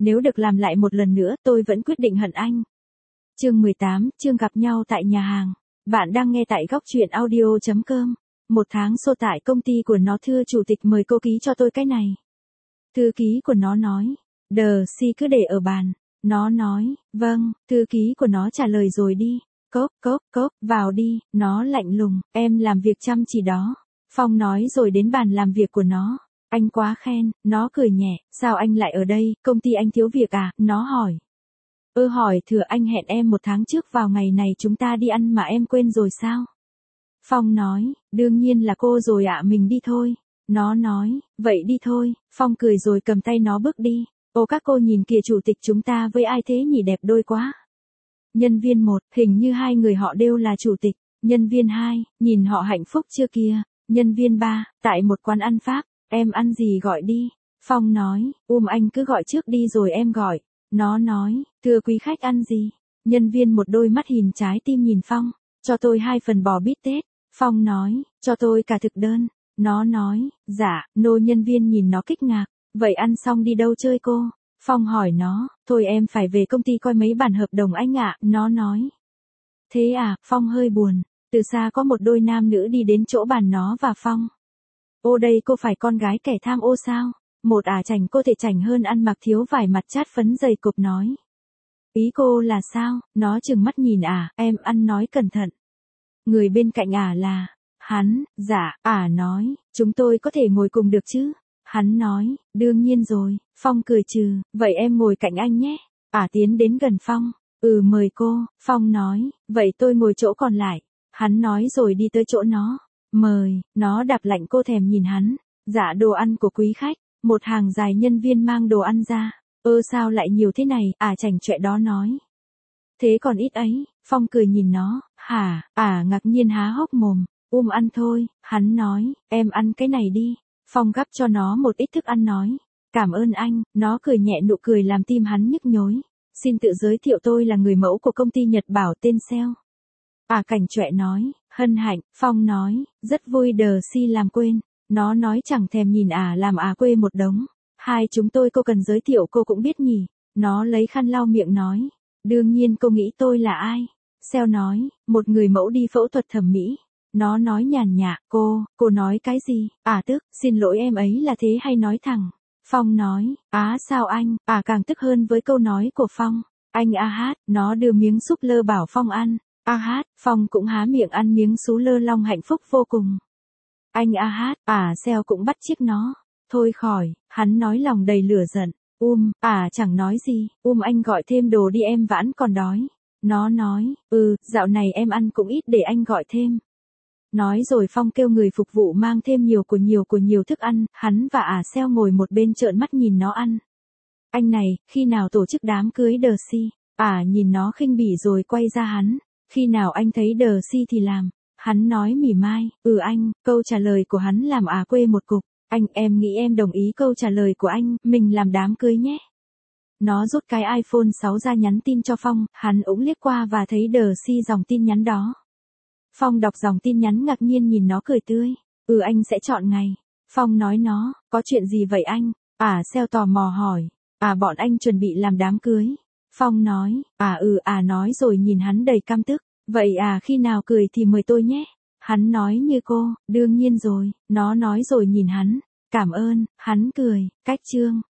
Nếu được làm lại một lần nữa, tôi vẫn quyết định hận anh. Chương 18, chương gặp nhau tại nhà hàng. Bạn đang nghe tại góc truyện audio.com. Một tháng xô tại công ty của nó, thưa chủ tịch mời cô ký cho tôi cái này. Thư ký của nó nói, si cứ để ở bàn. Nó nói, vâng, thư ký của nó trả lời rồi đi. Cốc, vào đi, nó lạnh lùng, em làm việc chăm chỉ đó. Phong nói rồi đến bàn làm việc của nó. Anh quá khen, nó cười nhẹ, sao anh lại ở đây, công ty anh thiếu việc à, nó hỏi. Hỏi thừa anh hẹn em một tháng trước vào ngày này chúng ta đi ăn mà em quên rồi sao? Phong nói, đương nhiên là cô rồi ạ, mình đi thôi. Nó nói, vậy đi thôi, Phong cười rồi cầm tay nó bước đi. Các cô nhìn kìa, chủ tịch chúng ta với ai thế nhỉ, đẹp đôi quá. Nhân viên 1, hình như hai người họ đều là chủ tịch. Nhân viên 2, nhìn họ hạnh phúc chưa kìa. Nhân viên 3, tại một quán ăn Pháp, em ăn gì gọi đi. Phong nói, anh cứ gọi trước đi rồi em gọi. Nó nói, thưa quý khách ăn gì? Nhân viên 1 đôi mắt hình trái tim nhìn Phong, cho tôi 2 phần bò bít tết. Phong nói, cho tôi cả thực đơn. Nó nói, dạ, nhân viên nhìn nó kích ngạc, vậy ăn xong đi đâu chơi cô? Phong hỏi nó, thôi em phải về công ty coi mấy bản hợp đồng anh ạ. Nó nói, thế à, Phong hơi buồn. Từ xa có một đôi nam nữ đi đến chỗ bàn nó và Phong. Đây cô phải con gái kẻ tham ô sao? Một chảnh cô thể chảnh hơn, ăn mặc thiếu vải, mặt chát phấn dày cộp nói. Ý cô là sao? Nó trừng mắt nhìn em ăn nói cẩn thận. Người bên cạnh là, hắn, dạ, nói, chúng tôi có thể ngồi cùng được chứ? Hắn nói, đương nhiên rồi. Phong cười trừ, vậy em ngồi cạnh anh nhé. Tiến đến gần Phong, mời cô. Phong nói, vậy tôi ngồi chỗ còn lại. Hắn nói rồi đi tới chỗ nó. Mời, nó đạp lạnh cô thèm nhìn hắn. Dạ, đồ ăn của quý khách. Một hàng dài nhân viên mang đồ ăn ra. Sao lại nhiều thế này, chảnh chọe đó nói. Thế còn ít ấy. Phong cười nhìn nó, hả, ngạc nhiên há hốc mồm. Ăn thôi, hắn nói, em ăn cái này đi. Phong gắp cho nó một ít thức ăn nói. Cảm ơn anh, nó cười nhẹ, nụ cười làm tim hắn nhức nhối. Xin tự giới thiệu, tôi là người mẫu của công ty Nhật Bảo tên Seo. Cảnh chọe nói, hân hạnh. Phong nói, rất vui si làm quên. Nó nói chẳng thèm nhìn làm quê một đống. Hai chúng tôi cô cần giới thiệu cô cũng biết nhỉ. Nó lấy khăn lau miệng nói. Đương nhiên cô nghĩ tôi là ai? Seo nói, một người mẫu đi phẫu thuật thẩm mỹ. Nó nói nhàn nhạt, cô nói cái gì? Tức, xin lỗi em ấy là thế hay nói thẳng? Phong nói, sao anh? Càng tức hơn với câu nói của Phong. Anh hát, nó đưa miếng súp lơ bảo Phong ăn. Hát, Phong cũng há miệng ăn miếng sú lơ long hạnh phúc vô cùng. Anh hát, Seo cũng bắt chước nó. Thôi khỏi, hắn nói lòng đầy lửa giận. Chẳng nói gì, anh gọi thêm đồ đi, em vẫn còn đói. Nó nói, dạo này em ăn cũng ít, để anh gọi thêm. Nói rồi Phong kêu người phục vụ mang thêm nhiều thức ăn, hắn và Seo ngồi một bên trợn mắt nhìn nó ăn. Anh này, khi nào tổ chức đám cưới si? Nhìn nó khinh bỉ rồi quay ra hắn. Khi nào anh thấy si thì làm. Hắn nói mỉa mai, anh, câu trả lời của hắn làm quê một cục. Anh, em nghĩ em đồng ý câu trả lời của anh, mình làm đám cưới nhé. Nó rút cái iPhone 6 ra nhắn tin cho Phong, hắn cũng liếc qua và thấy si dòng tin nhắn đó. Phong đọc dòng tin nhắn ngạc nhiên nhìn nó cười tươi. Anh sẽ chọn ngày. Phong nói nó, có chuyện gì vậy anh? Seo tò mò hỏi. Bọn anh chuẩn bị làm đám cưới. Phong nói, nói rồi nhìn hắn đầy căm tức. Vậy khi nào cười thì mời tôi nhé. Hắn nói như cô, đương nhiên rồi. Nó nói rồi nhìn hắn. Cảm ơn, hắn cười. Cách chương.